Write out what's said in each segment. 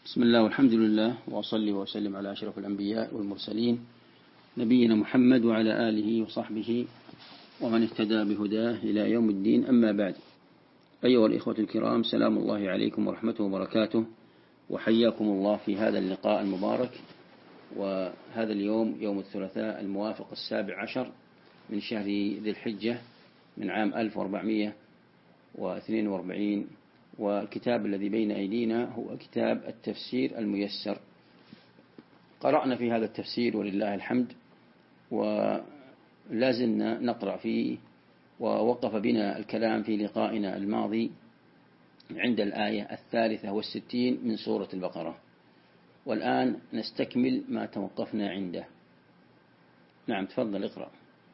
بسم الله والحمد لله وأصلي وأسلم على أشرف الأنبياء والمرسلين نبينا محمد وعلى آله وصحبه ومن اهتدى بهداه إلى يوم الدين. أما بعد، أيها الإخوة الكرام، سلام الله عليكم ورحمته وبركاته، وحياكم الله في هذا اللقاء المبارك. وهذا اليوم يوم الثلاثاء الموافق 17 من شهر ذي الحجة من عام 1442، والكتاب الذي بين أيدينا هو كتاب التفسير الميسر. قرأنا في هذا التفسير ولله الحمد، ولازلنا نقرأ فيه، ووقف بنا الكلام في لقائنا الماضي عند الآية 63 من سورة البقرة، والآن نستكمل ما توقفنا عنده. نعم، تفضل اقرأ.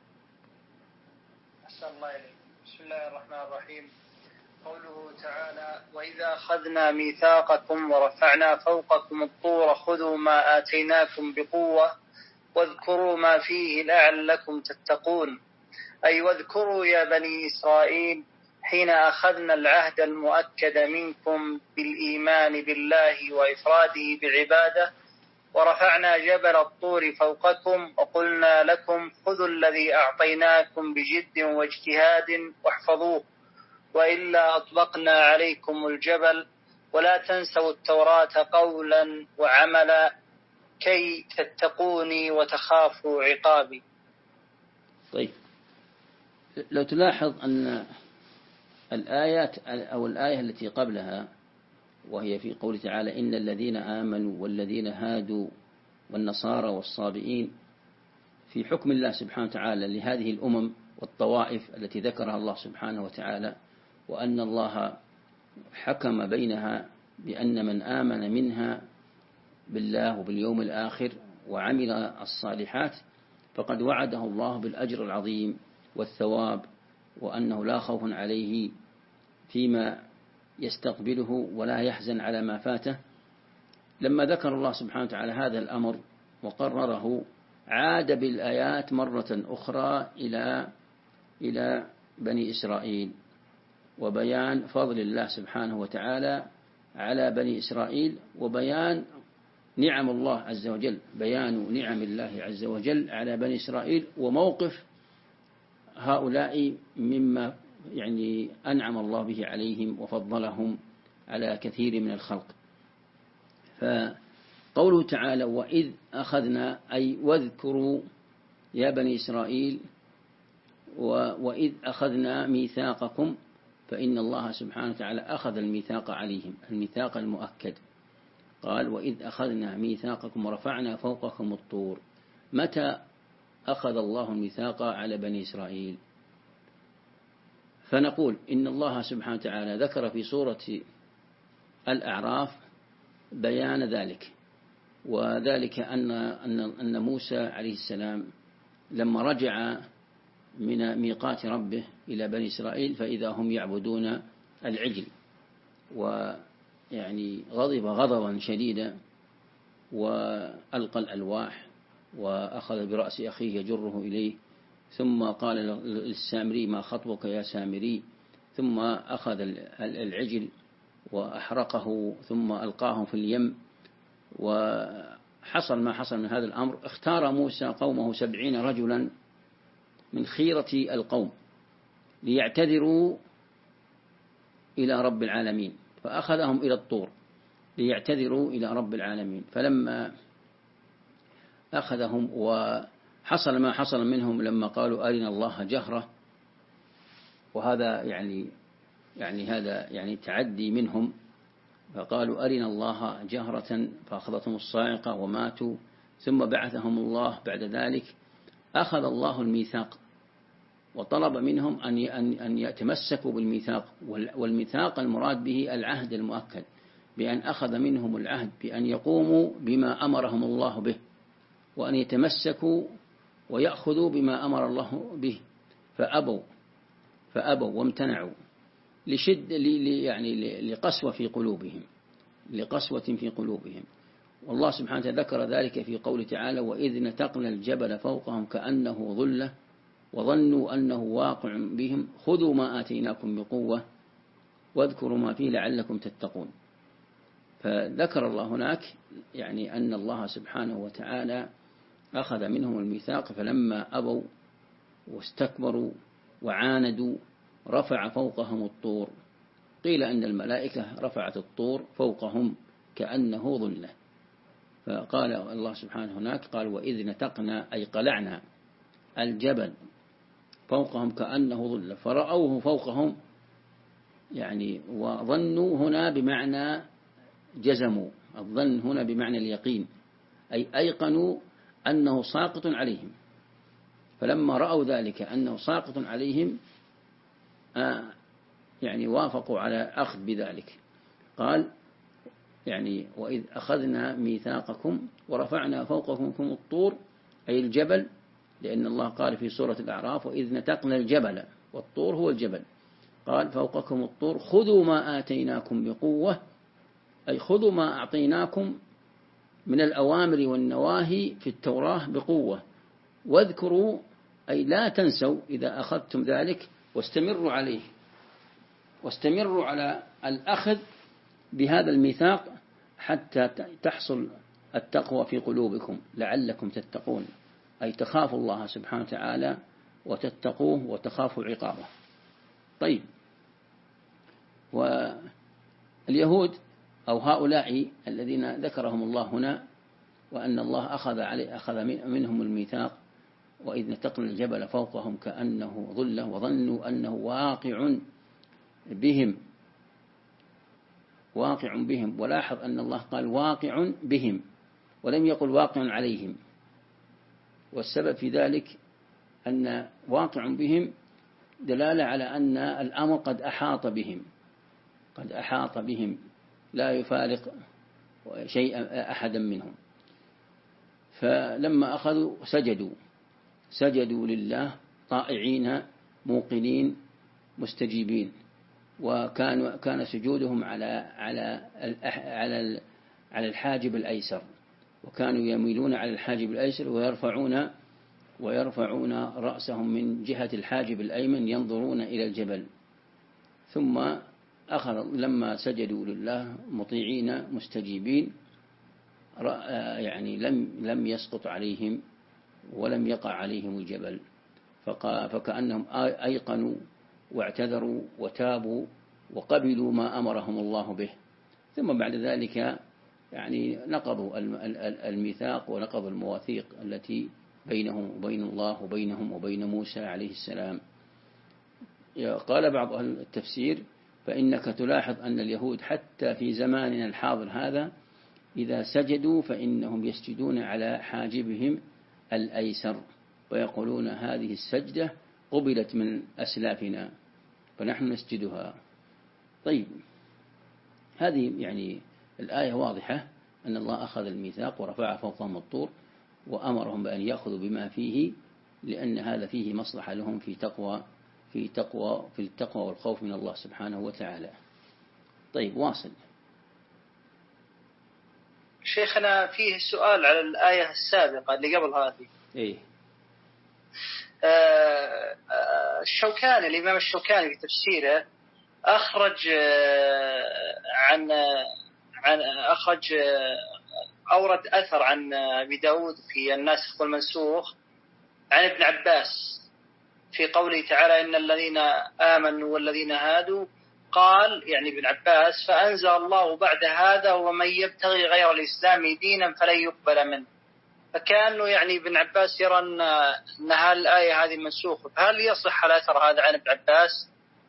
أحسن الله إليك. بسم الله الرحمن الرحيم. قوله تعالى: وإذا أخذنا ميثاقكم ورفعنا فوقكم الطور خذوا ما آتيناكم بقوة واذكروا ما فيه لعلكم تتقون. أي واذكروا يا بني إسرائيل حين أخذنا العهد المؤكد منكم بالإيمان بالله وإفراده بعباده، ورفعنا جبل الطور فوقكم وقلنا لكم خذوا الذي أعطيناكم بجد واجتهاد واحفظوه، وإلا أطبقنا عليكم الجبل. ولا تنسوا التوراة قولا وعملا كي تتقوني وتخافوا عقابي. طيب، لو تلاحظ أن الآيات أو الآية التي قبلها، وهي في قول تعالى: إن الذين آمنوا والذين هادوا والنصارى والصابئين، في حكم الله سبحانه وتعالى لهذه الأمم والطوائف التي ذكرها الله سبحانه وتعالى، وأن الله حكم بينها بأن من آمن منها بالله وباليوم الآخر وعمل الصالحات فقد وعده الله بالأجر العظيم والثواب، وأنه لا خوف عليه فيما يستقبله ولا يحزن على ما فاته. لما ذكر الله سبحانه وتعالى هذا الأمر وقرره، عاد بالآيات مرة أخرى إلى بني إسرائيل، وبيان فضل الله سبحانه وتعالى على بني إسرائيل، وبيان نعم الله عز وجل، بيان نعم الله عز وجل على بني إسرائيل، وموقف هؤلاء مما أنعم الله به عليهم وفضلهم على كثير من الخلق. فقوله تعالى: وإذ أخذنا، أي واذكروا يا بني إسرائيل، وإذ أخذنا ميثاقكم، فإن الله سبحانه وتعالى أخذ الميثاق عليهم، الميثاق المؤكد. قال: وإذ أخذنا ميثاقكم ورفعنا فوقكم الطور. متى أخذ الله الميثاق على بني إسرائيل؟ فنقول إن الله سبحانه وتعالى ذكر في سورة الأعراف بيان ذلك، وذلك أن موسى عليه السلام لما رجع من ميقات ربه إلى بني إسرائيل فإذا هم يعبدون العجل، غضب غضبا شديدا وألقى الألواح وأخذ برأس أخيه يجره إليه، ثم قال للسامري: ما خطبك يا سامري؟ ثم أخذ العجل وأحرقه ثم ألقاه في اليم. وحصل ما حصل من هذا الأمر. اختار موسى قومه 70 رجلا من خيرة القوم ليعتذروا إلى رب العالمين، فأخذهم إلى الطور ليعتذروا إلى رب العالمين. فلما أخذهم وحصل ما حصل منهم لما قالوا أرنا الله جهرة، وهذا هذا تعدي منهم، فقالوا أرنا الله جهرة فأخذتهم الصاعقة وماتوا. ثم بعثهم الله بعد ذلك، أخذ الله الميثاق وطلب منهم أن يتمسكوا بالميثاق، والميثاق المراد به العهد المؤكد، بأن أخذ منهم العهد بأن يقوموا بما أمرهم الله به، وأن يتمسكوا ويأخذوا بما أمر الله به، فأبوا وامتنعوا لقسوة في قلوبهم. والله سبحانه وتعالى ذكر ذلك في قوله تعالى: وإذ نتقنا الجبل فوقهم كأنه ظلة وظنوا أنه واقع بهم خذوا ما آتيناكم بقوة واذكروا ما فيه لعلكم تتقون. فذكر الله هناك يعني أن الله سبحانه وتعالى أخذ منهم الميثاق، فلما أبوا واستكبروا وعاندوا رفع فوقهم الطور. قيل أن الملائكة رفعت الطور فوقهم كأنه ظلة. فقال الله سبحانه هناك قال وإذ نتقنا أي قلعنا الجبل فوقهم كأنه ظلة فرأوه فوقهم، يعني وظنوا هنا بمعنى جزموا، الظن هنا بمعنى اليقين، أي أيقنوا أنه ساقط عليهم. فلما رأوا ذلك أنه ساقط عليهم يعني وافقوا على أخذ بذلك. قال يعني وإذ أخذنا ميثاقكم ورفعنا فوقكم الطور أي الجبل، لأن الله قال في سورة الأعراف وإذ نتقنا الجبل، والطور هو الجبل. قال فوقكم الطور خذوا ما آتيناكم بقوة، أي خذوا ما أعطيناكم من الأوامر والنواهي في التوراة بقوة، واذكروا أي لا تنسوا إذا أخذتم ذلك، واستمروا عليه، واستمروا على الأخذ بهذا الميثاق حتى تحصل التقوى في قلوبكم لعلكم تتقون، أي تخافوا الله سبحانه وتعالى وتتقوه وتخافوا عقابه. طيب، واليهود أو هؤلاء الذين ذكرهم الله هنا وأن الله أخذ منهم الميثاق وإذ نتقنا الجبل فوقهم كأنه ظلة وظنوا أنه واقع بهم. ولاحظ أن الله قال واقع بهم ولم يقل واقع عليهم، والسبب في ذلك أن واقع بهم دلالة على أن الأمر قد أحاط بهم لا يفارق شيئا أحدا منهم. فلما أخذوا سجدوا لله طائعين موقنين مستجيبين، وكان سجودهم على الحاجب الأيسر، وكانوا يميلون على الحاجب الأيسر ويرفعون رأسهم من جهة الحاجب الأيمن ينظرون إلى الجبل. ثم لما سجدوا لله مطيعين مستجيبين يعني لم يسقط عليهم ولم يقع عليهم الجبل، فكأنهم أيقنوا واعتذروا وتابوا وقبلوا ما أمرهم الله به. ثم بعد ذلك يعني نقضوا الميثاق ونقضوا المواثيق التي بينهم وبين الله وبينهم وبين موسى عليه السلام. قال بعض أهل التفسير فإنك تلاحظ أن اليهود حتى في زماننا الحاضر هذا إذا سجدوا فإنهم يسجدون على حاجبهم الأيسر، ويقولون هذه السجدة قبلت من أسلافنا فنحن نسجدها. طيب، هذه يعني الآية واضحة أن الله أخذ الميثاق ورفع فوقهم الطور وأمرهم بأن يأخذوا بما فيه، لأن هذا فيه مصلحة لهم في التقوى والخوف من الله سبحانه وتعالى. طيب، واصل. شيخنا فيه سؤال على الآية السابقة اللي قبل هذه. إيه؟ الإمام الشوكاني في تفسيره أورد أثر عن أبي داود في الناسخ والمنسوخ عن ابن عباس في قوله تعالى إن الذين آمنوا والذين هادوا، قال يعني ابن عباس فأنزل الله بعد هذا ومن يبتغي غير الإسلام دينا فلن يقبل منه. فكأنه يعني ابن عباس يرى أن الآية هذه منسوخة، هل يصح الأثر هذا عن ابن عباس؟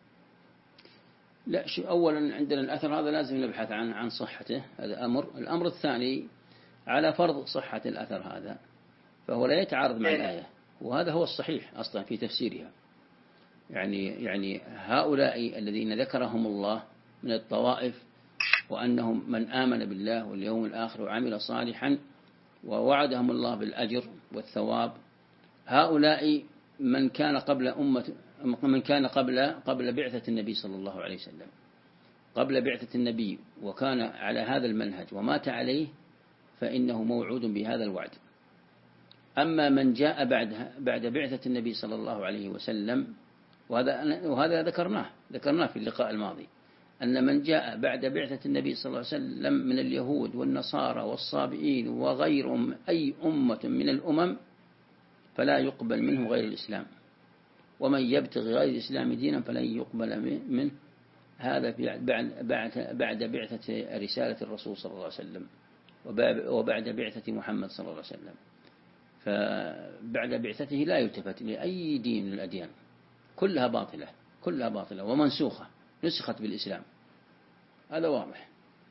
لا، أولا عندنا الأثر هذا لازم نبحث عن صحته، هذا الأمر الثاني على فرض صحة الأثر هذا فهو لا يتعارض مع الآية، وهذا هو الصحيح أصلا في تفسيرها. يعني هؤلاء الذين ذكرهم الله من الطوائف وأنهم من آمن بالله واليوم الآخر وعمل صالحا ووعدهم الله بالأجر والثواب، هؤلاء من كان قبل بعثة النبي صلى الله عليه وسلم، قبل بعثة النبي وكان على هذا المنهج ومات عليه فإنه موعود بهذا الوعد. أما من جاء بعد بعثة النبي صلى الله عليه وسلم وهذا ذكرناه في اللقاء الماضي، أن من جاء بعد بعثة النبي صلى الله عليه وسلم من اليهود والنصارى والصابئين وغيرهم أي أمة من الأمم فلا يقبل منه غير الإسلام، ومن يبتغي غير الإسلام دينا فلن يقبل منه. هذا بعد بعثة رسالة الرسول صلى الله عليه وسلم وبعد بعثة محمد صلى الله عليه وسلم. فبعد بعثته لا يلتفت لأي دين من الأديان، كلها باطلة، كلها باطلة ومنسوخة، نسخت بالإسلام. هذا واضح.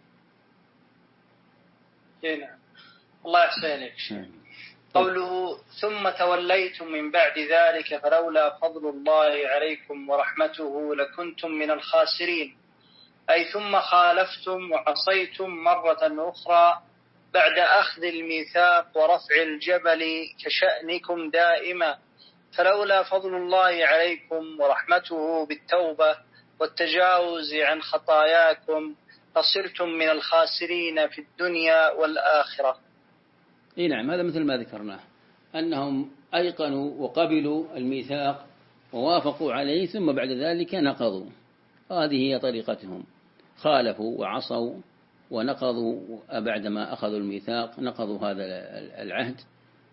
نعم. الله يحسنك. قوله ثم توليتم من بعد ذلك فلولا فضل الله عليكم ورحمته لكنتم من الخاسرين، أي ثم خالفتم وعصيتم مرة أخرى بعد أخذ الميثاق ورفع الجبل كشأنكم دائما، فلولا فضل الله عليكم ورحمته بالتوبة والتجاوز عن خطاياكم لصرتم من الخاسرين في الدنيا والآخرة. نعم، هذا مثل ما ذكرناه، أنهم أيقنوا وقبلوا الميثاق ووافقوا عليه ثم بعد ذلك نقضوا. هذه هي طريقتهم، خالفوا وعصوا ونقضوا بعدما أخذوا الميثاق، نقضوا هذا العهد.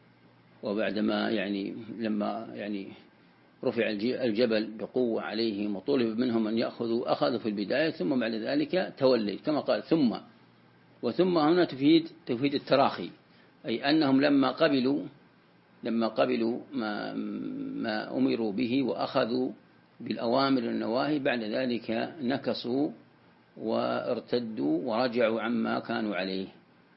وبعدما لما رفع الجبل بقوة عليهم وطلب منهم أن أخذوا في البداية، ثم بعد ذلك تولي كما قال وثم هنا تفيد التراخي، أي أنهم لما قبلوا ما أمروا به وأخذوا بالأوامر والنواهي بعد ذلك نكصوا وارتدوا ورجعوا عما كانوا عليه.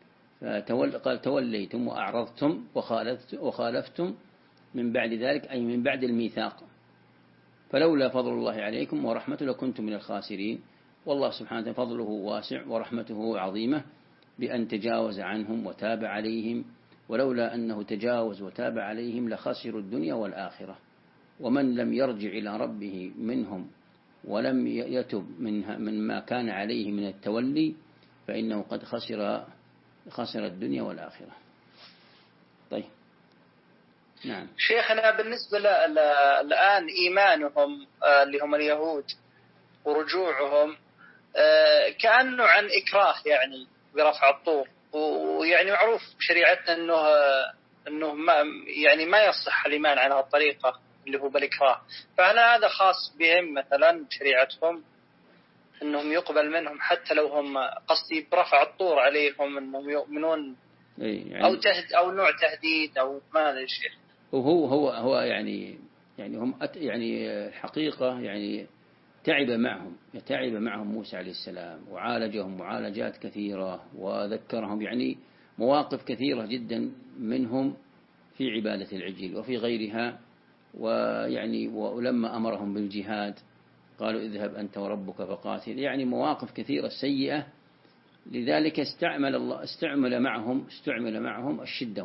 قال توليتم وأعرضتم وخالفتم من بعد ذلك، أي من بعد الميثاق. فلولا فضل الله عليكم ورحمته لكنتم من الخاسرين. والله سبحانه وتعالى فضله واسع ورحمته عظيمة بأن تجاوز عنهم وتاب عليهم، ولولا أنه تجاوز وتاب عليهم لخسروا الدنيا والآخرة. ومن لم يرجع إلى ربه منهم ولم يتب من ما كان عليه من التولي فإنه قد خسر الدنيا والآخرة. طيب نعم. شيخنا بالنسبة الآن إيمانهم اللي هم اليهود ورجوعهم كأنه عن إكراه برفع الطور، معروف شريعتنا أنه ما يصح الإيمان على الطريقة اللي هو بالإكراه، فهل هذا خاص بهم مثلا شريعتهم أنهم يقبل منهم حتى لو هم قصدي برفع الطور عليهم أنهم يؤمنون أو نوع تهديد أو ما هذا الشيء؟ وهو هم حقيقة تعب معهم موسى عليه السلام وعالجهم معالجات كثيرة وذكرهم مواقف كثيرة جدا منهم في عبادة العجل وفي غيرها. ولما أمرهم بالجهاد قالوا اذهب أنت وربك فقاتل، مواقف كثيرة سيئة. لذلك استعمل معهم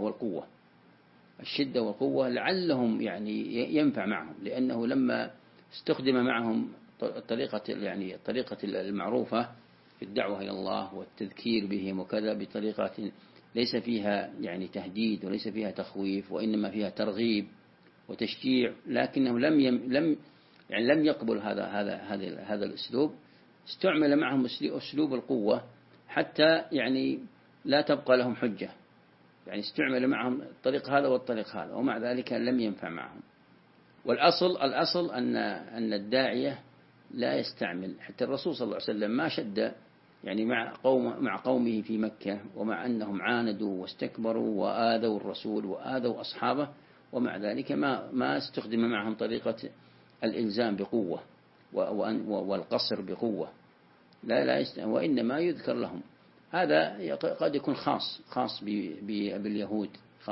الشدة والقوة لعلهم ينفع معهم، لأنه لما استخدم معهم الطريقة المعروفة في الدعوة إلى الله والتذكير بهم وكذا بطريقة ليس فيها تهديد وليس فيها تخويف وإنما فيها ترغيب وتشجيع، لكنه لم يقبل هذا الأسلوب. استعمل معهم أسلوب القوة حتى لا تبقى لهم حجة، استعمل معهم الطريق هذا والطريق هذا، ومع ذلك لم ينفع معهم. والأصل أن الداعية لا يستعمل. حتى الرسول صلى الله عليه وسلم ما شد مع قومه في مكة، ومع أنهم عاندوا واستكبروا وآذوا الرسول وآذوا أصحابه، ومع ذلك ما استخدم معهم طريقة الإلزام بقوة والقصر بقوة، لا وإنما يذكر لهم. هذا قد يكون خاص باليهود،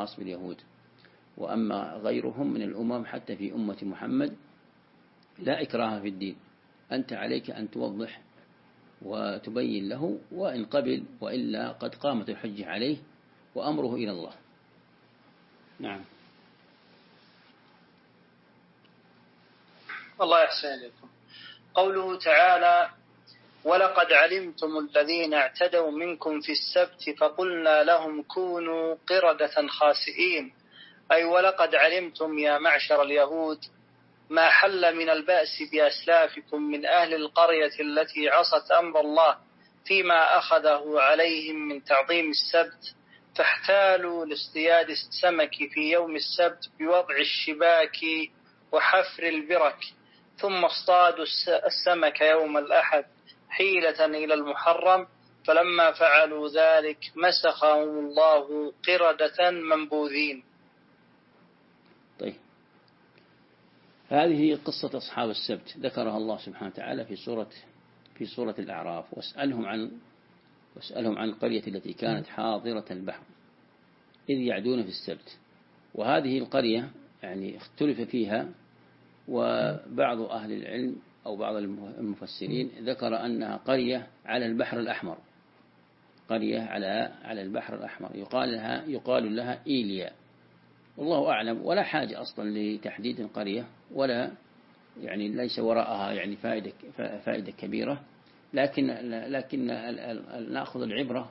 وأما غيرهم من الأمم حتى في أمة محمد لا إكراه في الدين، أنت عليك أن توضح وتبين له، وإن قبل وإلا قد قامت الحجة عليه وأمره إلى الله. نعم. الله يحسن إليكم. قوله تعالى ولقد علمتم الذين اعتدوا منكم في السبت فقلنا لهم كونوا قردة خاسئين، أي ولقد علمتم يا معشر اليهود ما حل من البأس بأسلافكم من أهل القرية التي عصت أمر الله فيما أخذه عليهم من تعظيم السبت، فاحتالوا لاصطياد السمك في يوم السبت بوضع الشباك وحفر البرك، ثم اصطادوا السمك يوم الأحد حيلة إلى المحرم، فلما فعلوا ذلك مسخهم الله قردة منبوذين. طيب، هذه قصة أصحاب السبت ذكرها الله سبحانه وتعالى في سورة الأعراف. واسألهم عن القرية التي كانت حاضرة البحر إذ يعدون في السبت. وهذه القرية يعني اختلف فيها، وبعض أهل العلم أو بعض المفسرين ذكر أنها قرية على البحر الأحمر، قرية على البحر الأحمر يقال لها إيليا، والله أعلم. ولا حاجة أصلا لتحديد القرية، ولا يعني ليس وراءها يعني فائدة كبيرة، لكن نأخذ العبرة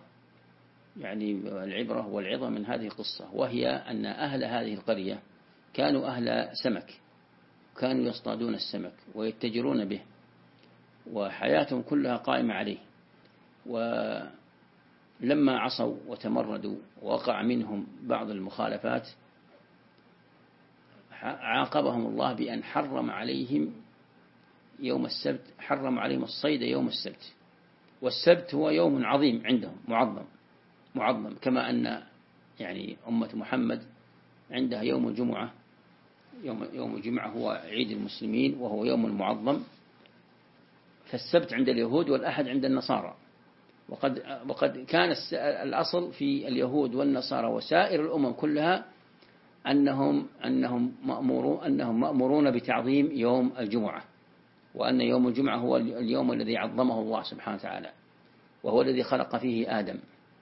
والعظة من هذه القصة، وهي أن أهل هذه القرية كانوا أهل سمك، كانوا يصطادون السمك ويتجرون به، وحياتهم كلها قائمة عليه. ولما عصوا وتمردوا ووقع منهم بعض المخالفات، عاقبهم الله بأن حرم عليهم يوم السبت، حرم عليهم الصيد يوم السبت. والسبت هو يوم عظيم عندهم، معظم، كما أن يعني أمة محمد عندها يوم الجمعة، يوم الجمعة هو عيد المسلمين وهو يوم معظم. فالسبت عند اليهود والأحد عند النصارى. وقد كان الأصل في اليهود والنصارى وسائر الأمم كلها أنهم مأمورون بتعظيم يوم الجمعة، وأن يوم الجمعة هو اليوم الذي عظمه الله سبحانه وتعالى، وهو الذي خلق فيه آدم،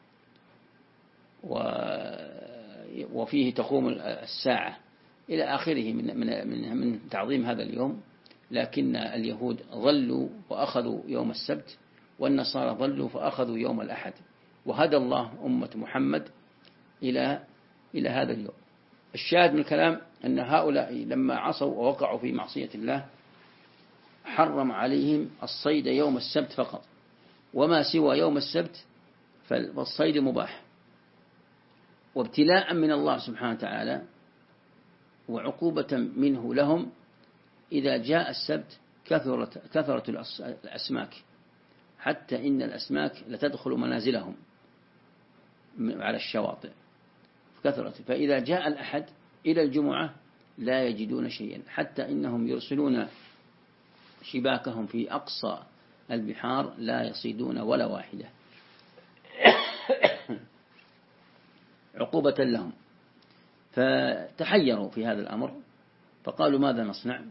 وفيه تقوم الساعة إلى آخره من تعظيم هذا اليوم. لكن اليهود ظلوا وأخذوا يوم السبت، والنصارى ظلوا فأخذوا يوم الأحد، وهدى الله أمة محمد إلى هذا اليوم. الشاهد من الكلام أن هؤلاء لما عصوا ووقعوا في معصية الله حرم عليهم الصيد يوم السبت فقط، وما سوى يوم السبت فالصيد مباح. وابتلاء من الله سبحانه وتعالى وعقوبة منه لهم، إذا جاء السبت كثرت الأسماك، حتى إن الأسماك لتدخل منازلهم على الشواطئ كثرت. فإذا جاء الأحد إلى الجمعة لا يجدون شيئا، حتى إنهم يرسلون شباكهم في أقصى البحار لا يصيدون ولا واحدة عقوبة لهم. فتحيروا في هذا الأمر، فقالوا ماذا نصنع؟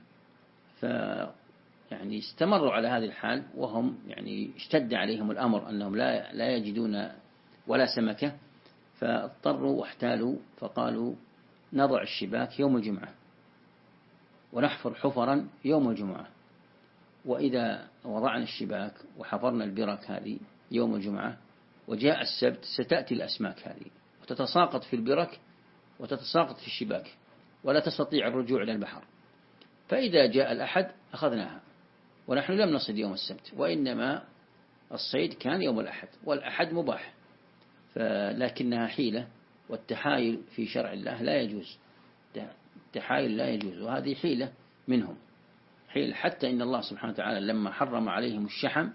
يعني استمروا على هذه الحال، وهم يعني اشتد عليهم الأمر أنهم لا يجدون ولا سمكة، فاضطروا واحتالوا، فقالوا نضع الشباك يوم الجمعة ونحفر حفرا يوم الجمعة، وإذا وضعنا الشباك وحفرنا البرك هذه يوم الجمعة وجاء السبت ستأتي الأسماك هذه وتتساقط في البرك وتتساقط في الشباك ولا تستطيع الرجوع إلى البحر. فإذا جاء الأحد أخذناها، ونحن لم نصد يوم السبت، وإنما الصيد كان يوم الأحد، والأحد مباح، لكنها حيلة، والتحايل في شرع الله لا يجوز، التحايل لا يجوز، وهذه حيلة منهم، حيل. حتى إن الله سبحانه وتعالى لما حرم عليهم الشحم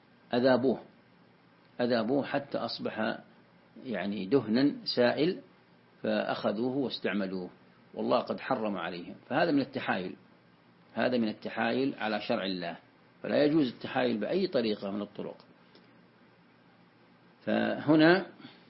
أذابوه حتى أصبح يعني دهنا سائل، فأخذوه واستعملوه، والله قد حرم عليهم. فهذا من التحايل على شرع الله، فلا يجوز التحايل بأي طريقة من الطرق. فهنا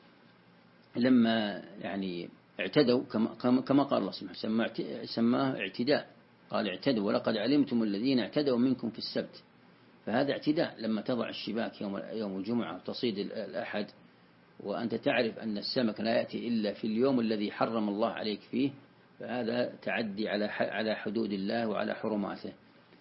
لما يعني اعتدوا كما قال الله سبحانه سماه اعتداء، قال اعتدوا ولقد علمتم الذين اعتدوا منكم في السبت. فهذا اعتداء لما تضع الشباك يوم الجمعة وتصيد الأحد، وأنت تعرف أن السمك لا يأتي إلا في اليوم الذي حرم الله عليك فيه، فهذا تعدي على حدود الله وعلى حرماته.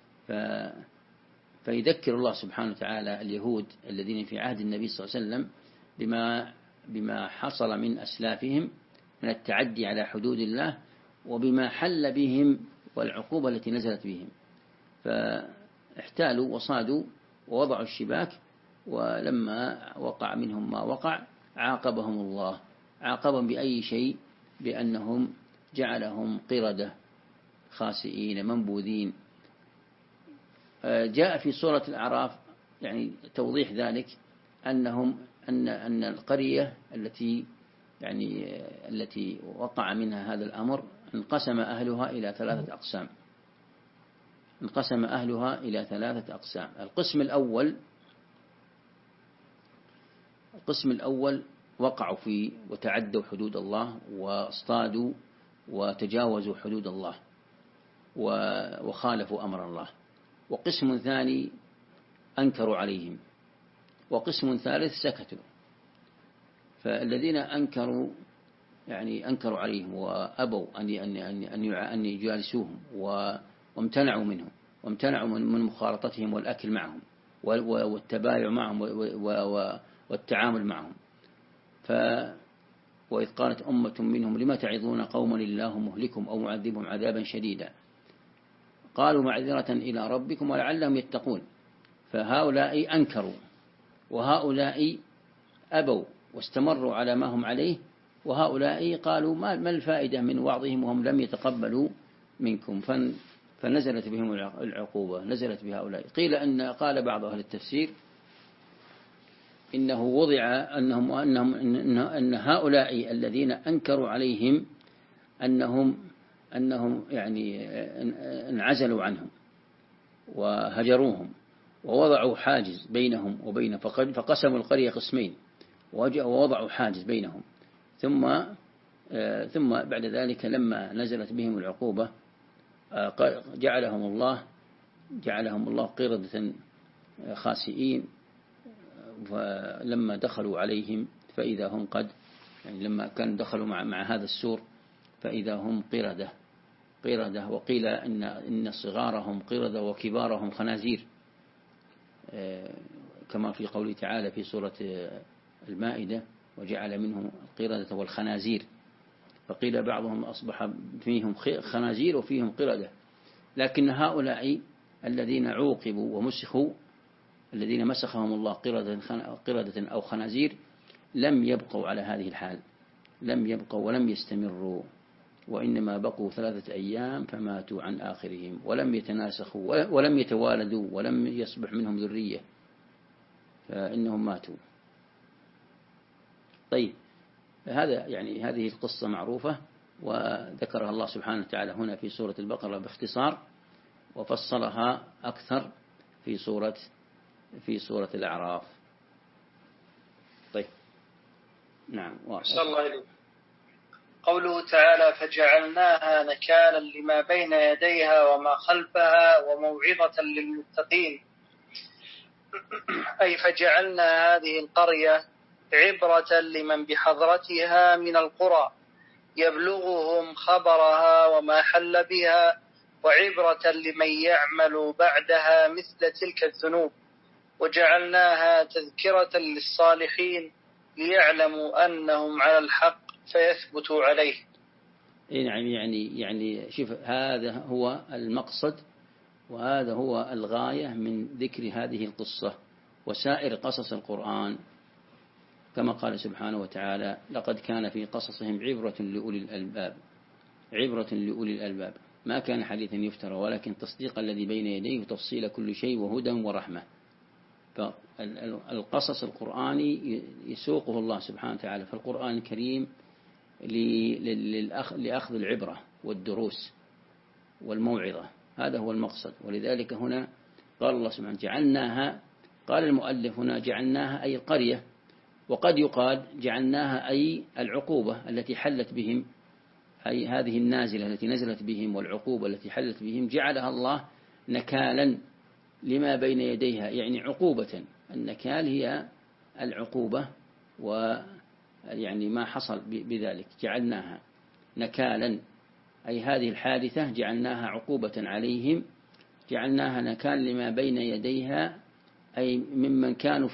فيذكر الله سبحانه وتعالى اليهود الذين في عهد النبي صلى الله عليه وسلم بما حصل من أسلافهم من التعدي على حدود الله، وبما حل بهم والعقوبة التي نزلت بهم، فاحتالوا وصادوا ووضعوا الشباك، ولما وقع منهم ما وقع عاقبهم الله. عاقبهم بأي شيء؟ بأنهم جعلهم قردة خاسئين منبوذين. جاء في سورة الأعراف يعني توضيح ذلك، أن القرية التي وقع منها هذا الأمر انقسم أهلها إلى 3 أقسام. القسم الأول وقعوا فيه وتعدوا حدود الله واصطادوا وتجاوزوا حدود الله وخالفوا أمر الله. وقسم ثاني أنكروا عليهم، وقسم ثالث سكتوا. فالذين أنكروا عليهم وأبوا أن يجالسوهم وامتنعوا منهم، وامتنعوا من مخالطتهم والأكل معهم والتبايع معهم والتعامل معهم. وإذ قالت أمة منهم لما تعظون قوما الله مهلكهم أو معذبهم عذابا شديدا قالوا معذرة إلى ربكم ولعلهم يتقون. فهؤلاء أنكروا، وهؤلاء أبوا واستمروا على ما هم عليه، وهؤلاء قالوا ما الفائدة من وعظهم وهم لم يتقبلوا منكم، فنزلت بهم العقوبة، نزلت بهؤلاء. قال بعض أهل التفسير إنه وضع أن هؤلاء الذين أنكروا عليهم أنهم يعني انعزلوا عنهم وهجروهم ووضعوا حاجز بينهم وبين، فقسموا القرية قسمين ووضعوا حاجز بينهم. ثم بعد ذلك لما نزلت بهم العقوبة جعلهم الله قردة خاسئين. ولما دخلوا عليهم فإذا هم لما كان دخلوا مع هذا السور فإذا هم قردة. وقيل إن صغارهم قردة وكبارهم خنازير، كما في قوله تعالى في سورة المائدة وجعل منهم القردة والخنازير. فقيل بعضهم أصبح فيهم خنازير وفيهم قردة. لكن هؤلاء الذين عوقبوا ومسخوا، الذين مسخهم الله قردة أو خنازير، لم يبقوا على هذه الحال، لم يبقوا ولم يستمروا، وإنما بقوا 3 أيام فماتوا عن آخرهم، ولم يتناسخوا ولم يتوالدوا ولم يصبح منهم ذرية، فإنهم ماتوا. طيب، هذه القصة معروفة، وذكرها الله سبحانه وتعالى هنا في سورة البقرة باختصار، وفصلها أكثر في سورة الأعراف. طيب، نعم. الله إليك. قوله تعالى فجعلناها نكالا لما بين يديها وما خلفها وموعظة للمتقين، أي فجعلنا هذه القرية عبرة لمن بحضرتها من القرى يبلغهم خبرها وما حل بها، وعبرة لمن يعمل بعدها مثل تلك الذنوب، وجعلناها تذكرة للصالحين ليعلموا أنهم على الحق فيثبتوا عليه. نعم، يعني شوف، هذا هو المقصد وهذا هو الغاية من ذكر هذه القصة وسائر قصص القرآن، كما قال سبحانه وتعالى لقد كان في قصصهم عبرة لأولي الألباب ما كان حديثا يفترى ولكن تصديق الذي بين يديه وتفصيل كل شيء وهدى ورحمة. فالقصص القرآني يسوقه الله سبحانه وتعالى في القرآن الكريم لأخذ العبرة والدروس والموعظة، هذا هو المقصد. ولذلك هنا قال الله سبحانه جعلناها، قال المؤلف هنا جعلناها أي القرية، وقد يقال جعلناها أي العقوبة التي حلت بهم، أي هذه النازلة التي نزلت بهم والعقوبة التي حلت بهم جعلها الله نكالا لما بين يديها، يعني عقوبة. النكال هي العقوبة، ويعني ما حصل بذلك جعلناها نكالا، أي هذه الحادثة جعلناها عقوبة عليهم، جعلناها نكال لما بين يديها، أي ممن كانوا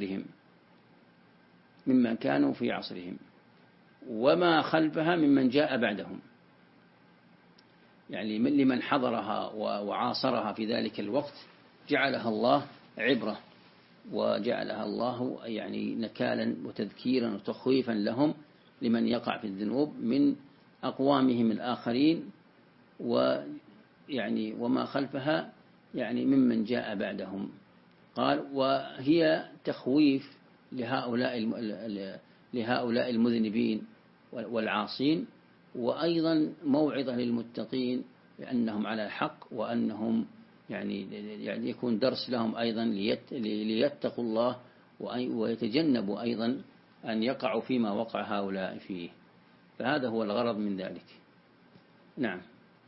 في عصرهم وما خلفها ممن جاء بعدهم. يعني لمن حضرها وعاصرها في ذلك الوقت، جعلها الله عبرة، وجعلها الله يعني نكالا وتذكيرا وتخويفا لهم لمن يقع في الذنوب من أقوامهم الآخرين، ويعني وما خلفها يعني ممن جاء بعدهم. قال وهي تخويف لهؤلاء المذنبين والعاصين، وأيضا موعظة للمتقين لأنهم على الحق، وأنهم يعني يكون درس لهم أيضا ليتقوا الله ويتجنبوا أيضا أن يقعوا فيما وقع هؤلاء فيه. فهذا هو الغرض من ذلك. نعم.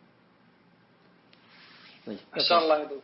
طيب. أحسن الله يدوم.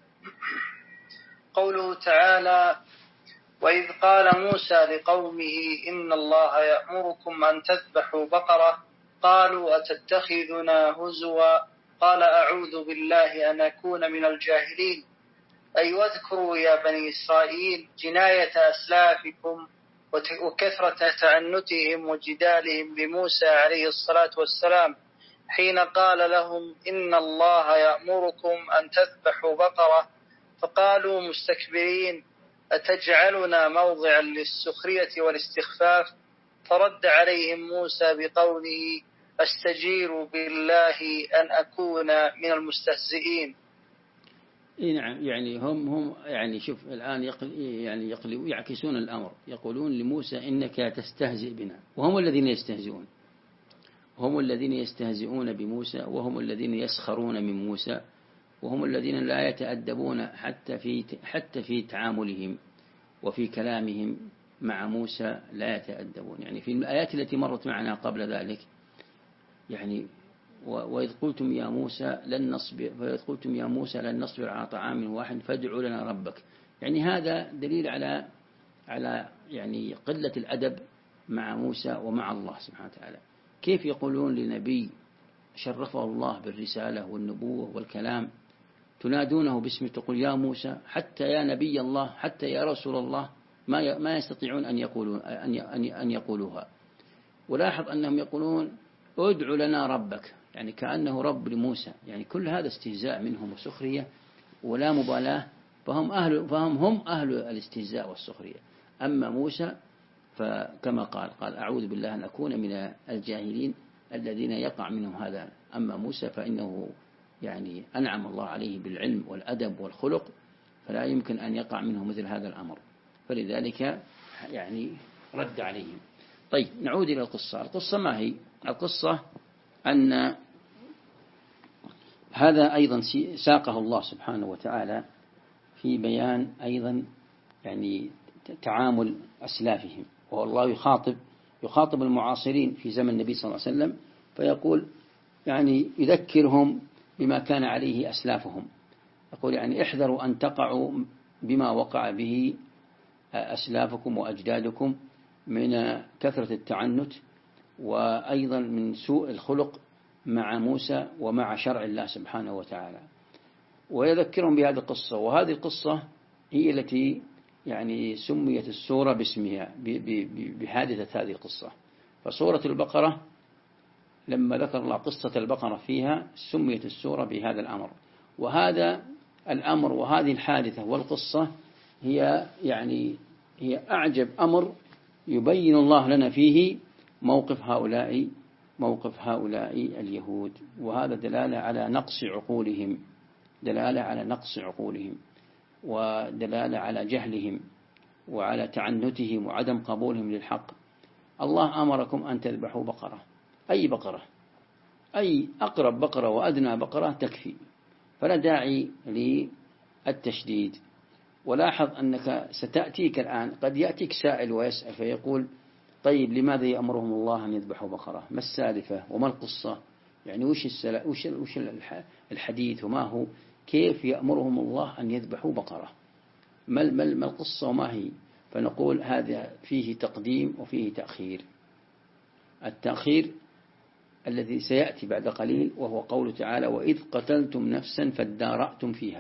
قوله تعالى: وإذ قال موسى لقومه إن الله يأمركم أن تذبحوا بقرة قالوا أتتخذنا هزوا قال أعوذ بالله أن أكون من الجاهلين. أي واذكروا يا بني إسرائيل جناية أسلافكم وكثرة تعنتهم وجدالهم بموسى عليه الصلاة والسلام حين قال لهم إن الله يأمركم أن تذبحوا بقرة، فقالوا مستكبرين أتجعلنا موضعا للسخرية والاستخفاف؟ فرد عليهم موسى بقوله أستجير بالله أن أكون من المستهزئين. نعم. يعني هم يعني شوف الآن يعكسون الأمر، يقولون لموسى إنك تستهزئ بنا، وهم الذين يستهزئون، هم الذين يستهزئون بموسى، وهم الذين يسخرون من موسى، وهم الذين لا يتأدبون حتى في تعاملهم وفي كلامهم مع موسى لا يتأدبون. يعني في الآيات التي مرت معنا قبل ذلك يعني وإذ قلتم يا موسى لن نصبر على طعام واحد فادع لنا ربك. يعني هذا دليل على يعني قلة الأدب مع موسى ومع الله سبحانه وتعالى. كيف يقولون لنبي شرفه الله بالرسالة والنبوة والكلام تنادونه باسمه، تقول يا موسى، حتى يا نبي الله، حتى يا رسول الله ما يستطيعون أن يقولوها. ولاحظ أنهم يقولون ادع لنا ربك، يعني كأنه رب لموسى. يعني كل هذا استهزاء منهم وسخرية ولا مبالاة، فهم أهل الاستهزاء والسخرية. أما موسى فكما قال أعوذ بالله أن أكون من الجاهلين الذين يقع منهم هذا. أما موسى فإنه يعني أنعم الله عليه بالعلم والأدب والخلق، فلا يمكن أن يقع منه مثل هذا الأمر، فلذلك يعني رد عليهم. طيب نعود إلى القصة. القصة ما هي؟ القصة أن هذا أيضا ساقه الله سبحانه وتعالى في بيان أيضا يعني تعامل أسلافهم، والله يخاطب المعاصرين في زمن النبي صلى الله عليه وسلم، فيقول يعني يذكرهم بما كان عليه أسلافهم. يقول يعني احذروا أن تقعوا بما وقع به أسلافكم وأجدادكم من كثرة التعنت، وأيضا من سوء الخلق مع موسى ومع شرع الله سبحانه وتعالى. ويذكرهم بهذه القصة، وهذه القصة هي التي يعني سميت السورة باسمها بحادثة هذه القصة. فسورة البقرة لما ذكر الله قصة البقرة فيها سميت السورة بهذا الأمر. وهذا الأمر وهذه الحادثة والقصة هي أعجب أمر يبين الله لنا فيه موقف هؤلاء اليهود. وهذا دلالة على نقص عقولهم، ودلالة على جهلهم وعلى تعنتهم وعدم قبولهم للحق. الله أمركم أن تذبحوا بقرة، أي بقرة، أي أقرب بقرة وأدنى بقرة تكفي، فلا داعي للتشديد. ولاحظ أنك ستأتيك الآن قد يأتيك سائل ويسأل فيقول طيب لماذا يأمرهم الله أن يذبحوا بقرة؟ ما السالفة وما القصة؟ يعني وش الحديث وما هو؟ كيف يأمرهم الله أن يذبحوا بقرة؟ ما القصة وما هي؟ فنقول هذا فيه تقديم وفيه تأخير. التأخير الذي سيأتي بعد قليل وهو قوله تعالى وإذ قتلتم نفسا فادارأتم فيها.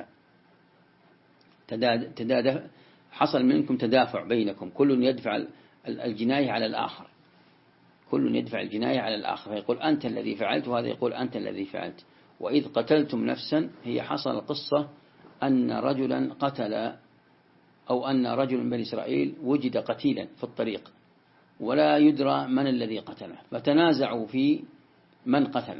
حصل منكم تدافع بينكم، كل يدفع الجناية على الآخر، فيقول أنت الذي فعلت، وهذا يقول أنت الذي فعلت، وإذ قتلتم نفسا هي حصل القصة أن رجلا قتل، أو أن رجل من بني إسرائيل وجد قتيلا في الطريق ولا يدرى من الذي قتله، فتنازعوا في من قتله،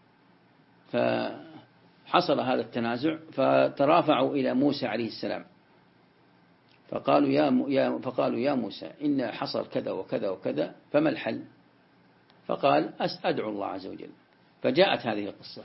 فحصل هذا التنازع، فترافعوا إلى موسى عليه السلام، فقالوا يا موسى إن حصل كذا وكذا وكذا، فما الحل؟ فقال أدعو الله عز وجل. فجاءت هذه القصة،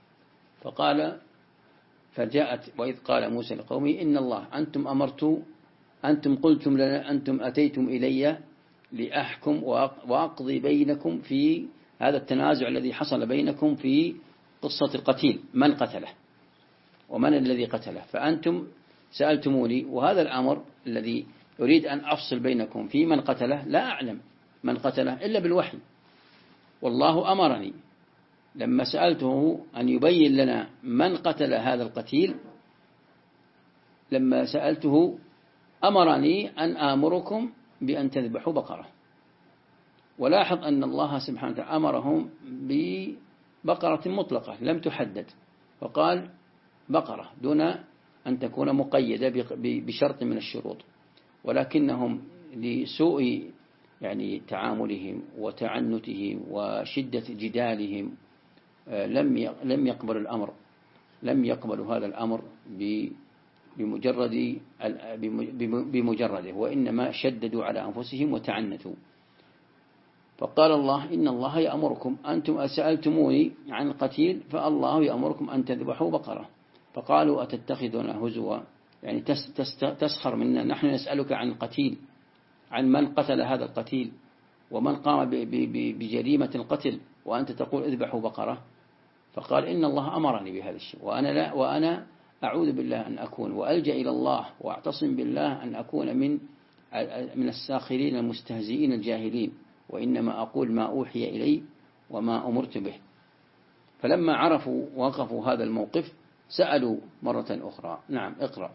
فجاءت وإذ قال موسى لقومه إن الله أنتم قلتم لنا، أنتم أتيتم إلي لأحكم وأقضي بينكم في هذا التنازع الذي حصل بينكم في قصة القتيل، من قتله ومن الذي قتله، فأنتم سألتموني، وهذا الأمر الذي أريد أن أفصل بينكم في من قتله لا أعلم من قتله إلا بالوحي، والله أمرني لما سألته أن يبين لنا من قتل هذا القتيل، لما سألته أمرني أن آمركم بأن تذبحوا بقرة. ولاحظ أن الله سبحانه وتعالى أمرهم ببقرة مطلقة لم تحدد، فقال بقرة دون أن تكون مقيدة بشرط من الشروط، ولكنهم لسوء يعني تعاملهم وتعنتهم وشدة جدالهم لم يقبلوا الأمر، لم يقبلوا هذا الأمر بمجرده، وإنما شددوا على أنفسهم وتعنتوا. فقال الله إن الله يأمركم، أنتم سألتموني عن القتيل فالله يأمركم أن تذبحوا بقرة. فقالوا أتتخذنا هزوا، يعني تسخر منا، نحن نسألك عن القتيل، عن من قتل هذا القتيل ومن قام بجريمة القتل، وأنت تقول اذبحوا بقرة. فقال إن الله أمرني بهذا الشيء، وأنا أعوذ بالله أن أكون وألجأ إلى الله وأعتصم بالله أن أكون من الساخرين المستهزئين الجاهلين، وإنما أقول ما أوحي إلي وما أمرت به. فلما عرفوا وقفوا هذا الموقف سألوا مرة أخرى. نعم اقرأ.